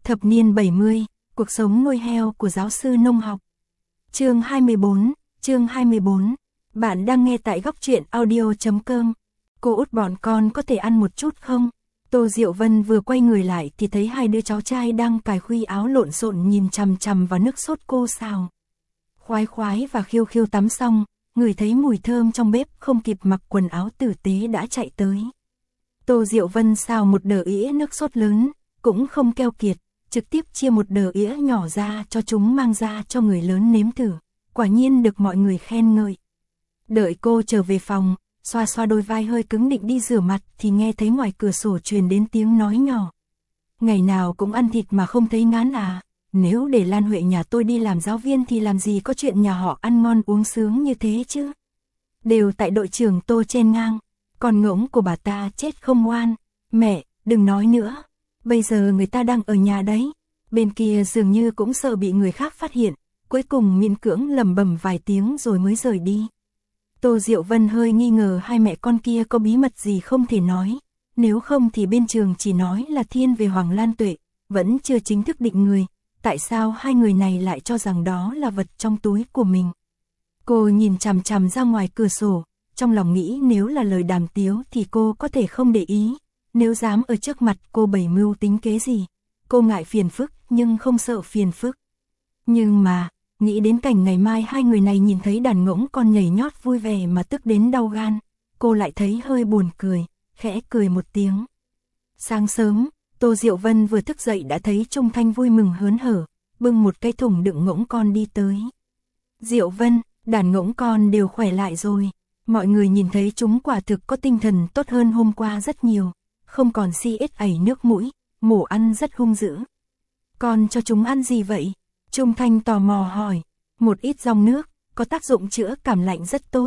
Thập niên 70, cuộc sống nuôi heo của giáo sư nông học. Chương 24. Bạn đang nghe tại góc truyện audio.com. Cô út bọn con có thể ăn một chút không? Tô Diệu Vân vừa quay người lại thì thấy hai đứa cháu trai đang cài khuy áo lộn xộn nhìn chằm chằm vào nước sốt cô xào. Khoái khoái và khiêu khiêu tắm xong, ngửi thấy mùi thơm trong bếp không kịp mặc quần áo tử tế đã chạy tới. Tô Diệu Vân xào một đờ ĩa nước sốt lớn, cũng không keo kiệt, trực tiếp chia một đờ ĩa nhỏ ra cho chúng mang ra cho người lớn nếm thử, quả nhiên được mọi người khen ngợi. Đợi cô trở về phòng, xoa xoa đôi vai hơi cứng định đi rửa mặt thì nghe thấy ngoài cửa sổ truyền đến tiếng nói nhỏ. Ngày nào cũng ăn thịt mà không thấy ngán à, nếu để Lan Huệ nhà tôi đi làm giáo viên thì làm gì có chuyện nhà họ ăn ngon uống sướng như thế chứ. Đều tại đội trưởng Tô chen ngang, con ngỗng của bà ta chết không ngoan. Mẹ, đừng nói nữa, bây giờ người ta đang ở nhà đấy. Bên kia dường như cũng sợ bị người khác phát hiện, cuối cùng miễn cưỡng lẩm bẩm vài tiếng rồi mới rời đi. Tô Diệu Vân hơi nghi ngờ hai mẹ con kia có bí mật gì không thể nói, nếu không thì bên trường chỉ nói là thiên về Hoàng Lan Tuệ, vẫn chưa chính thức định người, tại sao hai người này lại cho rằng đó là vật trong túi của mình. Cô nhìn chằm chằm ra ngoài cửa sổ, trong lòng nghĩ nếu là lời đàm tiếu thì cô có thể không để ý, nếu dám ở trước mặt cô bày mưu tính kế gì. Cô ngại phiền phức nhưng không sợ phiền phức. Nhưng mà, nghĩ đến cảnh ngày mai hai người này nhìn thấy đàn ngỗng con nhảy nhót vui vẻ mà tức đến đau gan, cô lại thấy hơi buồn cười, khẽ cười một tiếng. Sáng sớm, Tô Diệu Vân vừa thức dậy đã thấy Trung Thanh vui mừng hớn hở, bưng một cái thùng đựng ngỗng con đi tới. Diệu Vân, đàn ngỗng con đều khỏe lại rồi, mọi người nhìn thấy chúng quả thực có tinh thần tốt hơn hôm qua rất nhiều, không còn si ết ảy nước mũi, mổ ăn rất hung dữ. Con cho chúng ăn gì vậy? Trung Thanh tò mò hỏi. Một ít rong nước, có tác dụng chữa cảm lạnh rất tốt.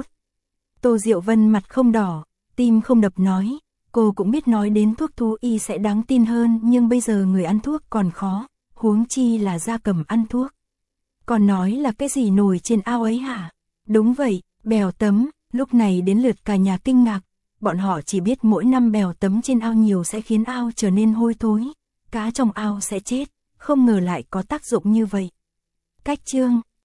Tô Diệu Vân mặt không đỏ, tim không đập nói. Cô cũng biết nói đến thuốc thú y sẽ đáng tin hơn nhưng bây giờ người ăn thuốc còn khó, huống chi là gia cầm ăn thuốc. Còn nói là cái gì nổi trên ao ấy hả? Đúng vậy, bèo tấm, lúc này đến lượt cả nhà kinh ngạc. Bọn họ chỉ biết mỗi năm bèo tấm trên ao nhiều sẽ khiến ao trở nên hôi thối, cá trong ao sẽ chết, không ngờ lại có tác dụng như vậy. Cách chương